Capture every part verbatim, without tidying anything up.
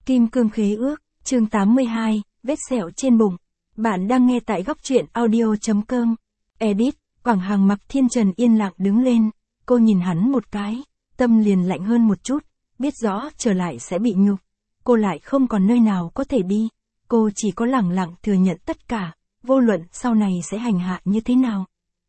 Kim cương khế ước, chương tám mươi hai, vết sẹo trên bụng. Bạn đang nghe tại góc truyện audio.com. Edit, Quảng Hằng Mạc Thiên Trần yên lặng đứng lên, cô nhìn hắn một cái, tâm liền lạnh hơn một chút, biết rõ trở lại sẽ bị nhục. Cô lại không còn nơi nào có thể đi, cô chỉ có lẳng lặng thừa nhận tất cả, vô luận sau này sẽ hành hạ như thế nào.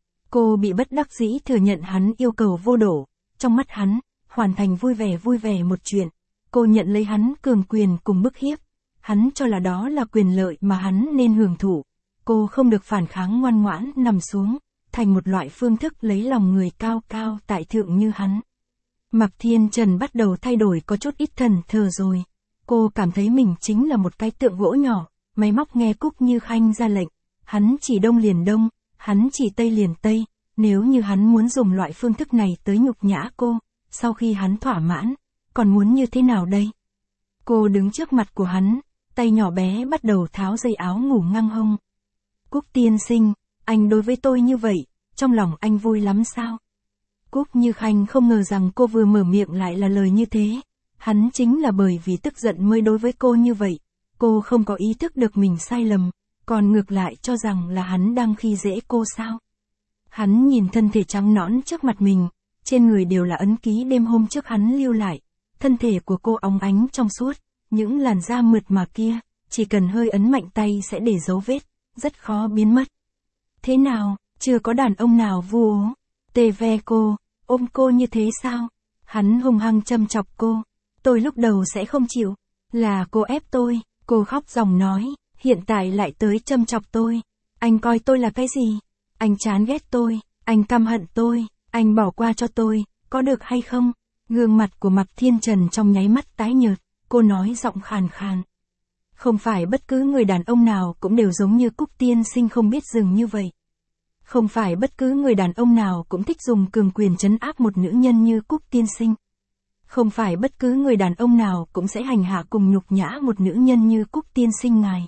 Cô bị bất đắc dĩ thừa nhận hắn yêu cầu vô độ, trong mắt hắn, hoàn thành vui vẻ vui vẻ một chuyện. Cô nhận lấy hắn cường quyền cùng bức hiếp. Hắn cho là đó là quyền lợi mà hắn nên hưởng thụ. Cô không được phản kháng ngoan ngoãn nằm xuống, thành một loại phương thức lấy lòng người cao cao tại thượng như hắn. Mạc Thiên Trần bắt đầu thay đổi có chút ít thần thờ rồi. Cô cảm thấy mình chính là một cái tượng gỗ nhỏ, máy móc nghe Cúc Như Khanh ra lệnh. Hắn chỉ đông liền đông, hắn chỉ tây liền tây. Nếu như hắn muốn dùng loại phương thức này tới nhục nhã cô, sau khi hắn thỏa mãn, còn muốn như thế nào đây? Cô đứng trước mặt của hắn, tay nhỏ bé bắt đầu tháo dây áo ngủ ngang hông. Cúc tiên sinh, anh đối với tôi như vậy, trong lòng anh vui lắm sao? Cúc Như Khanh không ngờ rằng cô vừa mở miệng lại là lời như thế. Hắn chính là bởi vì tức giận mới đối với cô như vậy. Cô không có ý thức được mình sai lầm, còn ngược lại cho rằng là hắn đang khi dễ cô sao? Hắn nhìn thân thể trắng nõn trước mặt mình, trên người đều là ấn ký đêm hôm trước hắn lưu lại. Thân thể của cô óng ánh trong suốt, những làn da mượt mà kia, chỉ cần hơi ấn mạnh tay sẽ để dấu vết, rất khó biến mất. Thế nào, chưa có đàn ông nào vu ố, tê ve cô, ôm cô như thế sao? Hắn hung hăng châm chọc cô. Tôi lúc đầu sẽ không chịu, là cô ép tôi, cô khóc ròng nói, hiện tại lại tới châm chọc tôi. Anh coi tôi là cái gì? Anh chán ghét tôi, anh căm hận tôi, anh bỏ qua cho tôi, có được hay không? Gương mặt của Mạc Thiên Trần trong nháy mắt tái nhợt, cô nói giọng khàn khàn. Không phải bất cứ người đàn ông nào cũng đều giống như Cúc tiên sinh không biết dừng như vậy. Không phải bất cứ người đàn ông nào cũng thích dùng cường quyền trấn áp một nữ nhân như Cúc tiên sinh. Không phải bất cứ người đàn ông nào cũng sẽ hành hạ cùng nhục nhã một nữ nhân như Cúc tiên sinh ngài.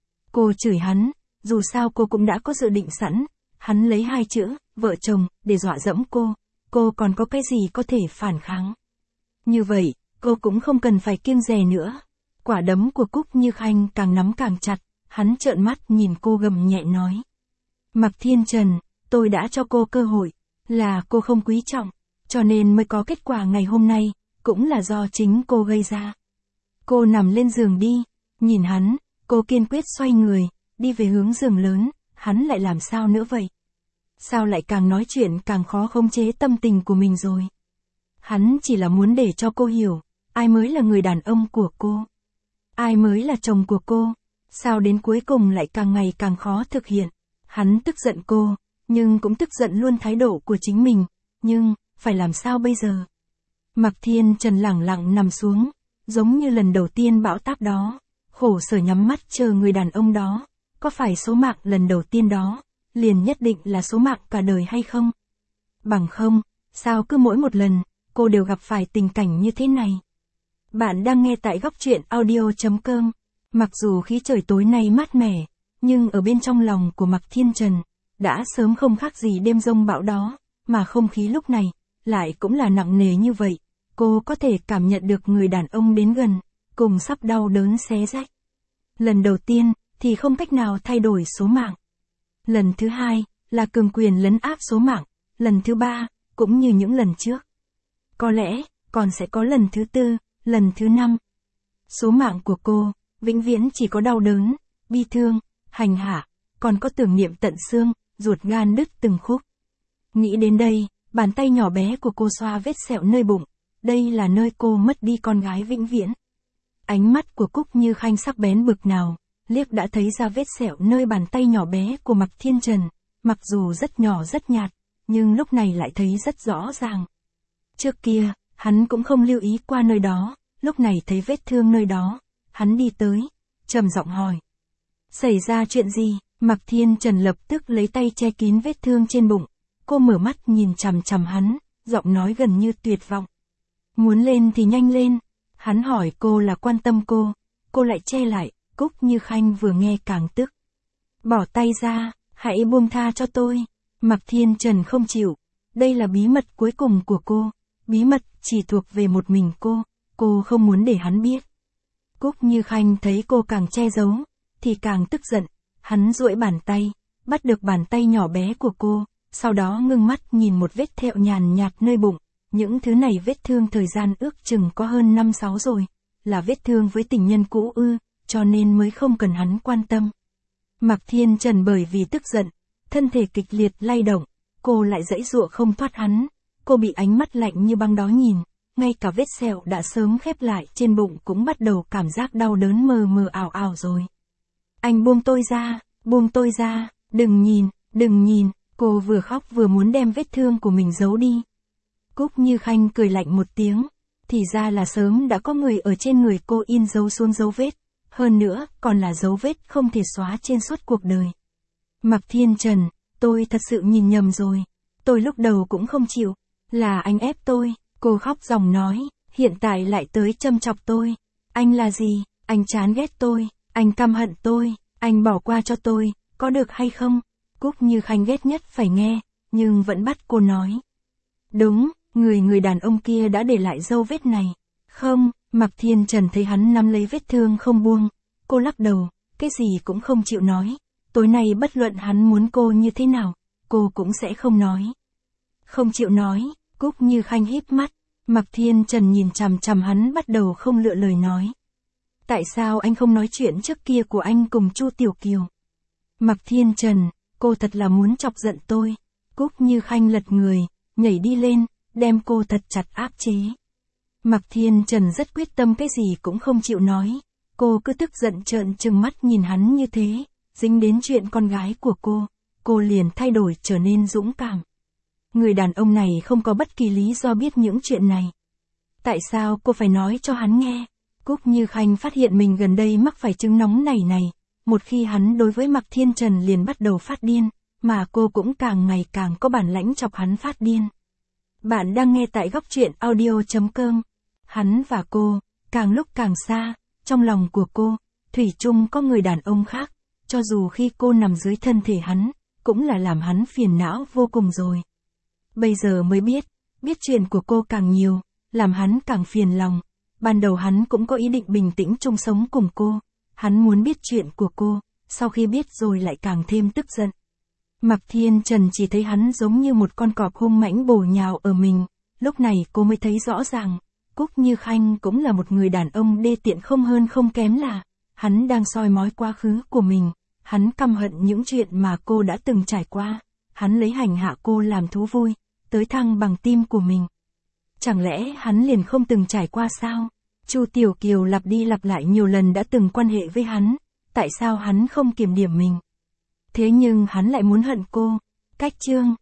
Cô chửi hắn, dù sao cô cũng đã có dự định sẵn, hắn lấy hai chữ, vợ chồng, để dọa dẫm cô. Cô còn có cái gì có thể phản kháng. Như vậy, cô cũng không cần phải kiêng dè nữa. Quả đấm của Cúc Như Khanh càng nắm càng chặt, hắn trợn mắt nhìn cô gầm nhẹ nói. Mạc Thiên Trần, tôi đã cho cô cơ hội, là cô không quý trọng, cho nên mới có kết quả ngày hôm nay, cũng là do chính cô gây ra. Cô nằm lên giường đi, nhìn hắn, cô kiên quyết xoay người, đi về hướng giường lớn, hắn lại làm sao nữa vậy? Sao lại càng nói chuyện càng khó khống chế tâm tình của mình rồi? Hắn chỉ là muốn để cho cô hiểu, ai mới là người đàn ông của cô? Ai mới là chồng của cô? Sao đến cuối cùng lại càng ngày càng khó thực hiện? Hắn tức giận cô, nhưng cũng tức giận luôn thái độ của chính mình, nhưng, phải làm sao bây giờ? Mạc Thiên Trần lẳng lặng nằm xuống, giống như lần đầu tiên bão táp đó, khổ sở nhắm mắt chờ người đàn ông đó, có phải số mạng lần đầu tiên đó, liền nhất định là số mạng cả đời hay không? Bằng không, sao cứ mỗi một lần, cô đều gặp phải tình cảnh như thế này? Bạn đang nghe tại góc truyện audio.com. Mặc dù khí trời tối nay mát mẻ, nhưng ở bên trong lòng của Mạc Thiên Trần, đã sớm không khác gì đêm giông bão đó, mà không khí lúc này, lại cũng là nặng nề như vậy. Cô có thể cảm nhận được người đàn ông đến gần, cùng sắp đau đớn xé rách. Lần đầu tiên, thì không cách nào thay đổi số mạng. Lần thứ hai, là cường quyền lấn áp số mạng. Lần thứ ba, cũng như những lần trước. Có lẽ, còn sẽ có lần thứ tư, lần thứ năm. Số mạng của cô, vĩnh viễn chỉ có đau đớn, bi thương, hành hạ, còn có tưởng niệm tận xương, ruột gan đứt từng khúc. Nghĩ đến đây, bàn tay nhỏ bé của cô xoa vết sẹo nơi bụng. Đây là nơi cô mất đi con gái vĩnh viễn. Ánh mắt của Cúc Như Khanh sắc bén bực nào, liếc đã thấy ra vết sẹo nơi bàn tay nhỏ bé của Mạc Thiên Trần, mặc dù rất nhỏ rất nhạt, nhưng lúc này lại thấy rất rõ ràng. Trước kia, hắn cũng không lưu ý qua nơi đó, lúc này thấy vết thương nơi đó, hắn đi tới, trầm giọng hỏi. Xảy ra chuyện gì? Mạc Thiên Trần lập tức lấy tay che kín vết thương trên bụng, cô mở mắt nhìn chằm chằm hắn, giọng nói gần như tuyệt vọng. Muốn lên thì nhanh lên, hắn hỏi cô là quan tâm cô, cô lại che lại. Cúc Như Khanh vừa nghe càng tức. Bỏ tay ra, hãy buông tha cho tôi. Mạc Thiên Trần không chịu. Đây là bí mật cuối cùng của cô. Bí mật chỉ thuộc về một mình cô. Cô không muốn để hắn biết. Cúc Như Khanh thấy cô càng che giấu, thì càng tức giận. Hắn duỗi bàn tay, bắt được bàn tay nhỏ bé của cô, sau đó ngưng mắt nhìn một vết thẹo nhàn nhạt nơi bụng. Những thứ này vết thương thời gian ước chừng có hơn năm sáu rồi, là vết thương với tình nhân cũ ư, cho nên mới không cần hắn quan tâm. Mạc Thiên Trần bởi vì tức giận, thân thể kịch liệt lay động, cô lại giãy giụa không thoát hắn, cô bị ánh mắt lạnh như băng đó nhìn, ngay cả vết sẹo đã sớm khép lại trên bụng cũng bắt đầu cảm giác đau đớn mờ mờ ảo ảo rồi. Anh buông tôi ra, buông tôi ra, đừng nhìn, đừng nhìn, cô vừa khóc vừa muốn đem vết thương của mình giấu đi. Cúc Như Khanh cười lạnh một tiếng, thì ra là sớm đã có người ở trên người cô in dấu xuống dấu vết, hơn nữa còn là dấu vết không thể xóa trên suốt cuộc đời. Mạc Thiên Trần, tôi thật sự nhìn nhầm rồi, tôi lúc đầu cũng không chịu, là anh ép tôi, cô khóc ròng nói, hiện tại lại tới châm chọc tôi. Anh là gì, anh chán ghét tôi, anh căm hận tôi, anh bỏ qua cho tôi, có được hay không? Cúc Như Khanh ghét nhất phải nghe, nhưng vẫn bắt cô nói. Đúng, người người đàn ông kia đã để lại dấu vết này. Không, Mạc Thiên Trần thấy hắn nắm lấy vết thương không buông, cô lắc đầu, cái gì cũng không chịu nói. Tối nay bất luận hắn muốn cô như thế nào, cô cũng sẽ không nói. Không chịu nói, Cúc Như Khanh híp mắt, Mạc Thiên Trần nhìn chằm chằm hắn bắt đầu không lựa lời nói. Tại sao anh không nói chuyện trước kia của anh cùng Chu Tiểu Kiều? Mạc Thiên Trần, cô thật là muốn chọc giận tôi. Cúc Như Khanh lật người, nhảy đi lên, đem cô thật chặt áp chế. Mạc Thiên Trần rất quyết tâm cái gì cũng không chịu nói, cô cứ tức giận trợn trừng mắt nhìn hắn như thế, dính đến chuyện con gái của cô, cô liền thay đổi trở nên dũng cảm. Người đàn ông này không có bất kỳ lý do biết những chuyện này. Tại sao cô phải nói cho hắn nghe? Cúc Như Khanh phát hiện mình gần đây mắc phải chứng nóng nảy này, một khi hắn đối với Mạc Thiên Trần liền bắt đầu phát điên, mà cô cũng càng ngày càng có bản lãnh chọc hắn phát điên. Bạn đang nghe tại góc truyện audio chấm com. Hắn và cô, càng lúc càng xa, trong lòng của cô, thủy chung có người đàn ông khác, cho dù khi cô nằm dưới thân thể hắn, cũng là làm hắn phiền não vô cùng rồi. Bây giờ mới biết, biết chuyện của cô càng nhiều, làm hắn càng phiền lòng. Ban đầu hắn cũng có ý định bình tĩnh chung sống cùng cô, hắn muốn biết chuyện của cô, sau khi biết rồi lại càng thêm tức giận. Mạc Thiên Trần chỉ thấy hắn giống như một con cọp hung mãnh bổ nhào ở mình, lúc này cô mới thấy rõ ràng, Cúc Như Khanh cũng là một người đàn ông đê tiện không hơn không kém là, hắn đang soi mói quá khứ của mình, hắn căm hận những chuyện mà cô đã từng trải qua, hắn lấy hành hạ cô làm thú vui, tới thăng bằng tim của mình. Chẳng lẽ hắn liền không từng trải qua sao? Chu Tiểu Kiều lặp đi lặp lại nhiều lần đã từng quan hệ với hắn, tại sao hắn không kiểm điểm mình? Thế nhưng hắn lại muốn hận cô. Cách chương